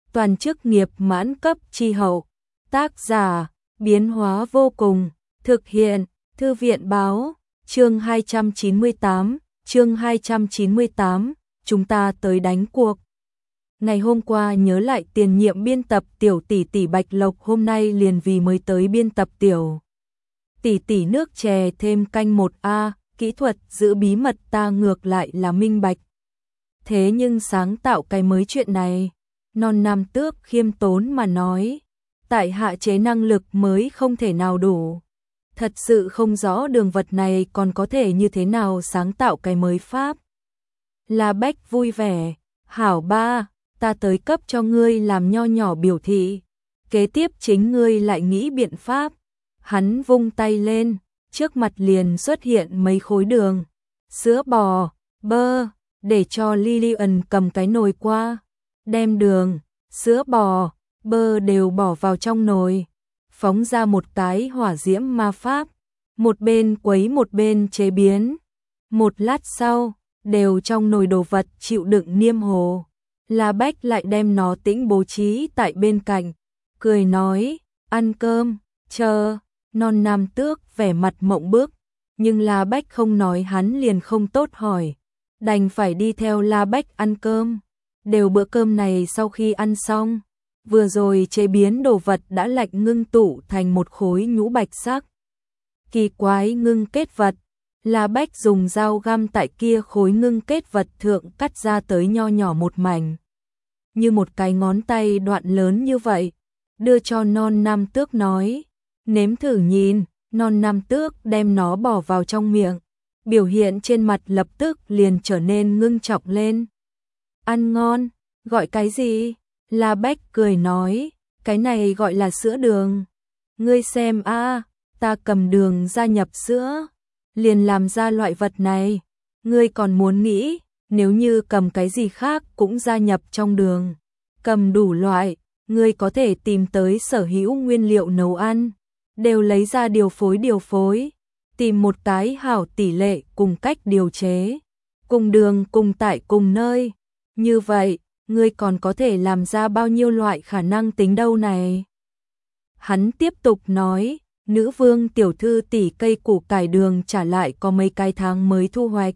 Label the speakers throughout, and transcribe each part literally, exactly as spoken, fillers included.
Speaker 1: toàn chức nghiệp mãn cấp chi hậu. Tác giả, biến hóa vô cùng, thực hiện, Thư viện báo, chương hai trăm chín mươi tám, chương hai trăm chín mươi tám, chúng ta tới đánh cuộc. Ngày hôm qua nhớ lại tiền nhiệm biên tập tiểu tỷ tỷ Bạch Lộc hôm nay liền vì mới tới biên tập tiểu tỷ tỷ nước chè thêm canh một A, kỹ thuật giữ bí mật ta ngược lại là minh bạch. Thế nhưng sáng tạo cái mới chuyện này, Non Nam Tước khiêm tốn mà nói, tại hạ chế năng lực mới không thể nào đủ. Thật sự không rõ đường vật này còn có thể như thế nào sáng tạo cái mới pháp. La Bách vui vẻ, hảo ba, ta tới cấp cho ngươi làm nho nhỏ biểu thị. Kế tiếp chính ngươi lại nghĩ biện pháp. Hắn vung tay lên, trước mặt liền xuất hiện mấy khối đường, sữa bò, bơ, để cho Lillian cầm cái nồi qua, đem đường, sữa bò, bơ đều bỏ vào trong nồi, phóng ra một cái hỏa diễm ma pháp, một bên quấy một bên chế biến. Một lát sau, đều trong nồi đồ vật chịu đựng niêm hồ. La Bách lại đem nó tĩnh bố trí tại bên cạnh, cười nói, ăn cơm, chờ. Non Nam Tước vẻ mặt mộng bức, nhưng La Bách không nói hắn liền không tốt hỏi, đành phải đi theo La Bách ăn cơm. Đều bữa cơm này sau khi ăn xong, vừa rồi chế biến đồ vật đã lạnh ngưng tụ thành một khối nhũ bạch sắc. Kỳ quái ngưng kết vật, La Bách dùng dao găm tại kia khối ngưng kết vật thượng cắt ra tới nho nhỏ một mảnh, như một cái ngón tay đoạn lớn như vậy, đưa cho Non Nam Tước nói, nếm thử nhìn. Non Nam Tước đem nó bỏ vào trong miệng, biểu hiện trên mặt lập tức liền trở nên ngưng trọng lên. Ăn ngon, gọi cái gì? La Bách cười nói, cái này gọi là sữa đường. Ngươi xem a, ta cầm đường gia nhập sữa, liền làm ra loại vật này. Ngươi còn muốn nghĩ, nếu như cầm cái gì khác cũng gia nhập trong đường, cầm đủ loại, ngươi có thể tìm tới sở hữu nguyên liệu nấu ăn, đều lấy ra điều phối điều phối, tìm một cái hảo tỷ lệ cùng cách điều chế, cùng đường cùng tại cùng nơi. Như vậy, ngươi còn có thể làm ra bao nhiêu loại khả năng tính đâu này. Hắn tiếp tục nói, nữ vương tiểu thư tỷ cây củ cải đường trả lại có mấy cái tháng mới thu hoạch.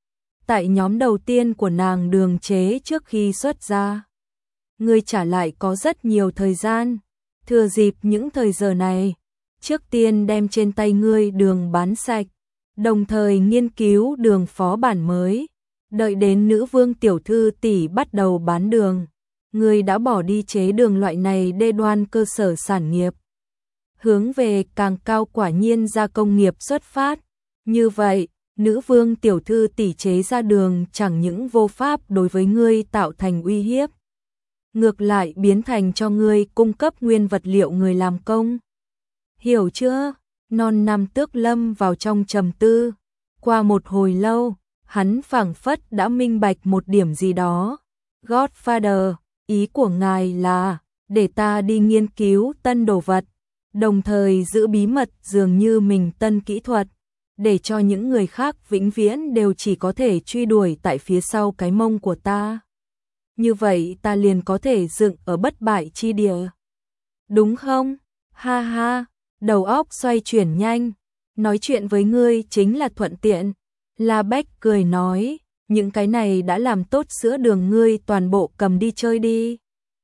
Speaker 1: Tại nhóm đầu tiên của nàng đường chế trước khi xuất ra, ngươi trả lại có rất nhiều thời gian, thừa dịp những thời giờ này, trước tiên đem trên tay ngươi đường bán sạch, đồng thời nghiên cứu đường phó bản mới. Đợi đến nữ vương tiểu thư tỷ bắt đầu bán đường, ngươi đã bỏ đi chế đường loại này đê đoan cơ sở sản nghiệp, hướng về càng cao quả nhiên gia công nghiệp xuất phát. Như vậy, nữ vương tiểu thư tỷ chế ra đường chẳng những vô pháp đối với ngươi tạo thành uy hiếp, ngược lại biến thành cho ngươi cung cấp nguyên vật liệu người làm công. Hiểu chưa? Non Nam Tước lâm vào trong trầm tư. Qua một hồi lâu, hắn phảng phất đã minh bạch một điểm gì đó. Godfather, ý của ngài là để ta đi nghiên cứu tân đồ vật, đồng thời giữ bí mật dường như mình tân kỹ thuật, để cho những người khác vĩnh viễn đều chỉ có thể truy đuổi tại phía sau cái mông của ta. Như vậy ta liền có thể dựng ở bất bại chi địa. Đúng không? Ha ha. Đầu óc xoay chuyển nhanh, nói chuyện với ngươi chính là thuận tiện. La Bách cười nói, những cái này đã làm tốt sữa đường ngươi toàn bộ cầm đi chơi đi.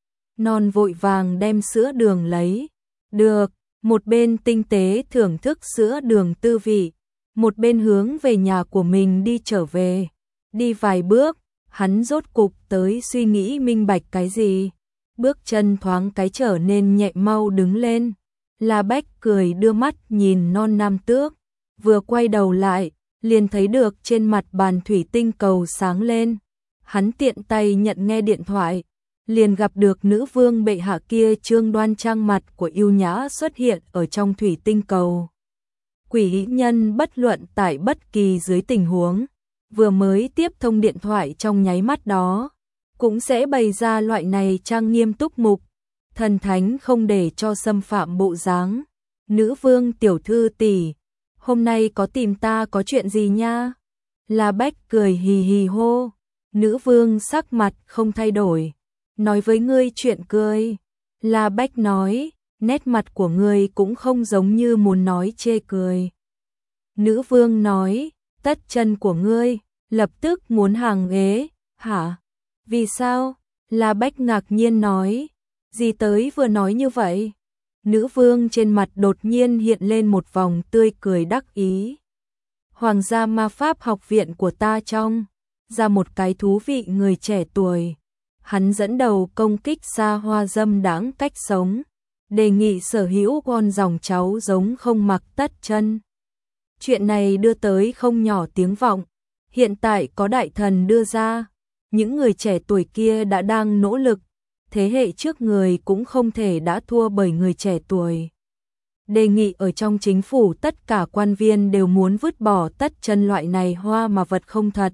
Speaker 1: Non vội vàng đem sữa đường lấy. Được, một bên tinh tế thưởng thức sữa đường tư vị, một bên hướng về nhà của mình đi trở về. Đi vài bước, hắn rốt cục tới suy nghĩ minh bạch cái gì. Bước chân thoáng cái trở nên nhẹ mau đứng lên. La Bách cười đưa mắt nhìn Non Nam Tước, vừa quay đầu lại, liền thấy được trên mặt bàn thủy tinh cầu sáng lên. Hắn tiện tay nhận nghe điện thoại, liền gặp được nữ vương bệ hạ kia trương đoan trang mặt của yêu nhã xuất hiện ở trong thủy tinh cầu. Quỷ nhân bất luận tại bất kỳ dưới tình huống, vừa mới tiếp thông điện thoại trong nháy mắt đó, cũng sẽ bày ra loại này trang nghiêm túc mục, thần thánh không để cho xâm phạm bộ dáng. Nữ vương tiểu thư tỷ, hôm nay có tìm ta có chuyện gì nha? La Bách cười hì hì hô. Nữ vương sắc mặt không thay đổi, nói với ngươi chuyện cười. La Bách nói, nét mặt của ngươi cũng không giống như muốn nói chê cười. Nữ vương nói, tất chân của ngươi, lập tức muốn hàng ghế, hả? Vì sao? La Bách ngạc nhiên nói, gì tới vừa nói như vậy? Nữ vương trên mặt đột nhiên hiện lên một vòng tươi cười đắc ý. Hoàng gia ma pháp học viện của ta trong, ra một cái thú vị người trẻ tuổi. Hắn dẫn đầu công kích xa hoa dâm đãng cách sống, đề nghị sở hữu con dòng cháu giống không mặc tất chân. Chuyện này đưa tới không nhỏ tiếng vọng, hiện tại có đại thần đưa ra, những người trẻ tuổi kia đã đang nỗ lực, thế hệ trước người cũng không thể đã thua bởi người trẻ tuổi. Đề nghị ở trong chính phủ tất cả quan viên đều muốn vứt bỏ tất chân loại này hoa mà vật không thật.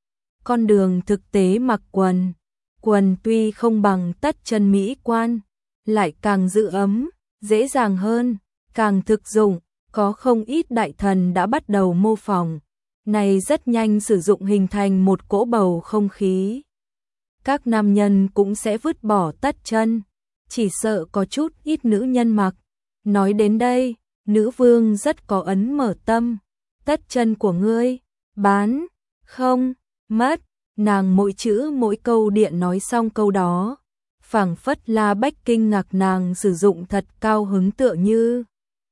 Speaker 1: Con đường thực tế mặc quần, quần tuy không bằng tất chân mỹ quan, lại càng giữ ấm, dễ dàng hơn, càng thực dụng, có không ít đại thần đã bắt đầu mô phỏng. Này rất nhanh sử dụng hình thành một cỗ bầu không khí. Các nam nhân cũng sẽ vứt bỏ tất chân, chỉ sợ có chút ít nữ nhân mặc. Nói đến đây, nữ vương rất có ấn mở tâm. Tất chân của ngươi, bán, không, mất. Nàng mỗi chữ mỗi câu điện nói xong câu đó. Phảng phất La Bách kinh ngạc nàng sử dụng thật cao hứng tựa như.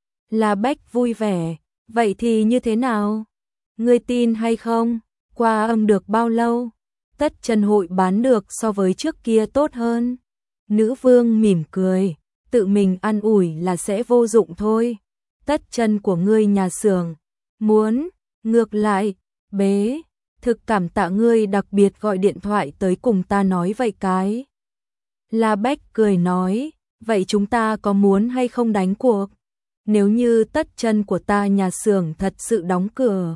Speaker 1: La Bách vui vẻ, vậy thì như thế nào? Ngươi tin hay không? Qua âm được bao lâu? Tất chân hội bán được so với trước kia tốt hơn. Nữ vương mỉm cười, tự mình an ủi là sẽ vô dụng thôi. Tất chân của ngươi nhà xưởng, muốn, ngược lại, bế, thực cảm tạ ngươi đặc biệt gọi điện thoại tới cùng ta nói vậy cái. La Bách cười nói, vậy chúng ta có muốn hay không đánh cuộc? Nếu như tất chân của ta nhà xưởng thật sự đóng cửa,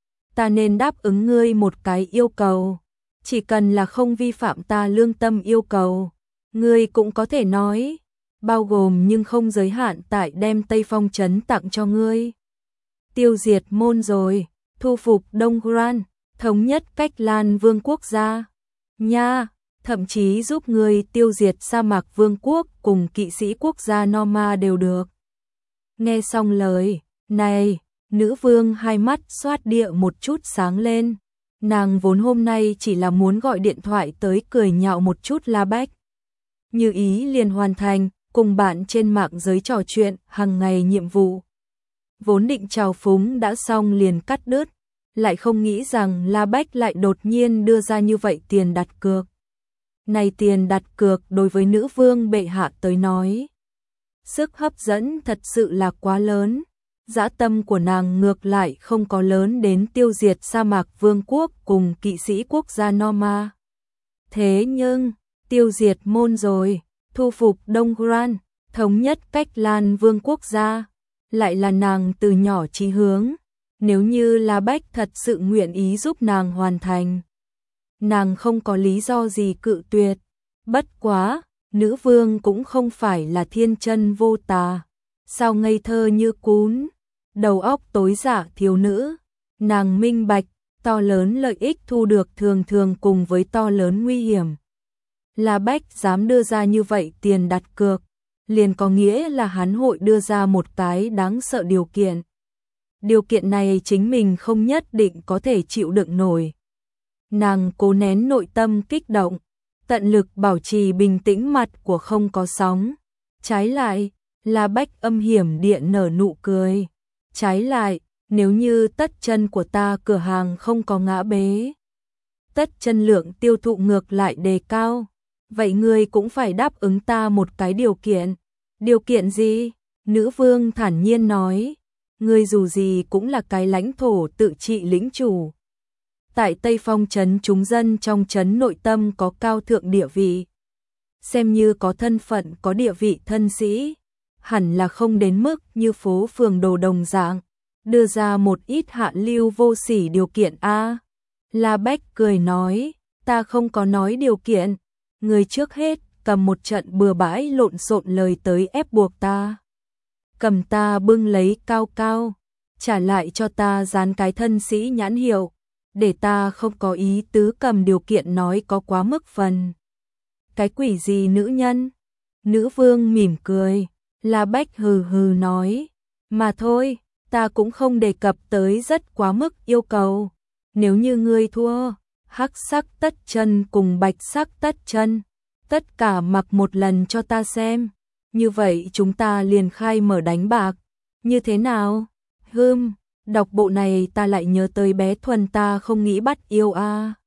Speaker 1: ta nên đáp ứng ngươi một cái yêu cầu. Chỉ cần là không vi phạm ta lương tâm yêu cầu, ngươi cũng có thể nói, bao gồm nhưng không giới hạn tại đem Tây Phong trấn tặng cho ngươi. Tiêu diệt môn rồi, thu phục Đông Gran, thống nhất cách Lan Vương quốc gia. Nha, thậm chí giúp ngươi tiêu diệt sa mạc vương quốc cùng kỵ sĩ quốc gia Norma đều được. Nghe xong lời này, nữ vương hai mắt xoát địa một chút sáng lên. Nàng vốn hôm nay chỉ là muốn gọi điện thoại tới cười nhạo một chút La Bách. Như ý liền hoàn thành, cùng bạn trên mạng giới trò chuyện hàng ngày nhiệm vụ. Vốn định chào phúng đã xong liền cắt đứt, lại không nghĩ rằng La Bách lại đột nhiên đưa ra như vậy tiền đặt cược. Này tiền đặt cược đối với nữ vương bệ hạ tới nói, sức hấp dẫn thật sự là quá lớn. Dã tâm của nàng ngược lại không có lớn đến tiêu diệt sa mạc vương quốc cùng kỵ sĩ quốc gia Norma. Thế nhưng, tiêu diệt môn rồi, thu phục Đông Gran, thống nhất cách Lan Vương quốc gia, lại là nàng từ nhỏ chí hướng. Nếu như La Bách thật sự nguyện ý giúp nàng hoàn thành, nàng không có lý do gì cự tuyệt. Bất quá, nữ vương cũng không phải là thiên chân vô tà, sao ngây thơ như cún, đầu óc tối dạ thiếu nữ. Nàng minh bạch, to lớn lợi ích thu được thường thường cùng với to lớn nguy hiểm. La Bách dám đưa ra như vậy tiền đặt cược, liền có nghĩa là hắn hội đưa ra một cái đáng sợ điều kiện. Điều kiện này chính mình không nhất định có thể chịu đựng nổi. Nàng cố nén nội tâm kích động, tận lực bảo trì bình tĩnh, mặt của không có sóng. Trái lại, La Bách âm hiểm điện nở nụ cười. Trái lại, nếu như tất chân của ta cửa hàng không có ngã bế, tất chân lượng tiêu thụ ngược lại đề cao, vậy ngươi cũng phải đáp ứng ta một cái điều kiện. Điều kiện gì? Nữ vương thản nhiên nói, ngươi dù gì cũng là cái lãnh thổ tự trị lĩnh chủ. Tại Tây Phong trấn chúng dân trong trấn nội tâm có cao thượng địa vị. Xem như có thân phận có địa vị thân sĩ, hẳn là không đến mức như phố phường đồ đồng dạng, đưa ra một ít hạ lưu vô sỉ điều kiện a. La Bách cười nói, ta không có nói điều kiện, người trước hết cầm một trận bừa bãi lộn xộn lời tới ép buộc ta. Cầm ta bưng lấy cao cao, trả lại cho ta dán cái thân sĩ nhãn hiệu, để ta không có ý tứ cầm điều kiện nói có quá mức phần. Cái quỷ gì nữ nhân? Nữ vương mỉm cười, La Bách hừ hừ nói, mà thôi, ta cũng không đề cập tới rất quá mức yêu cầu. Nếu như ngươi thua, hắc sắc tất chân cùng bạch sắc tất chân, tất cả mặc một lần cho ta xem. Như vậy chúng ta liền khai mở đánh bạc. Như thế nào? Hừm, đọc bộ này ta lại nhớ tới bé Thuần ta không nghĩ bắt yêu a. À.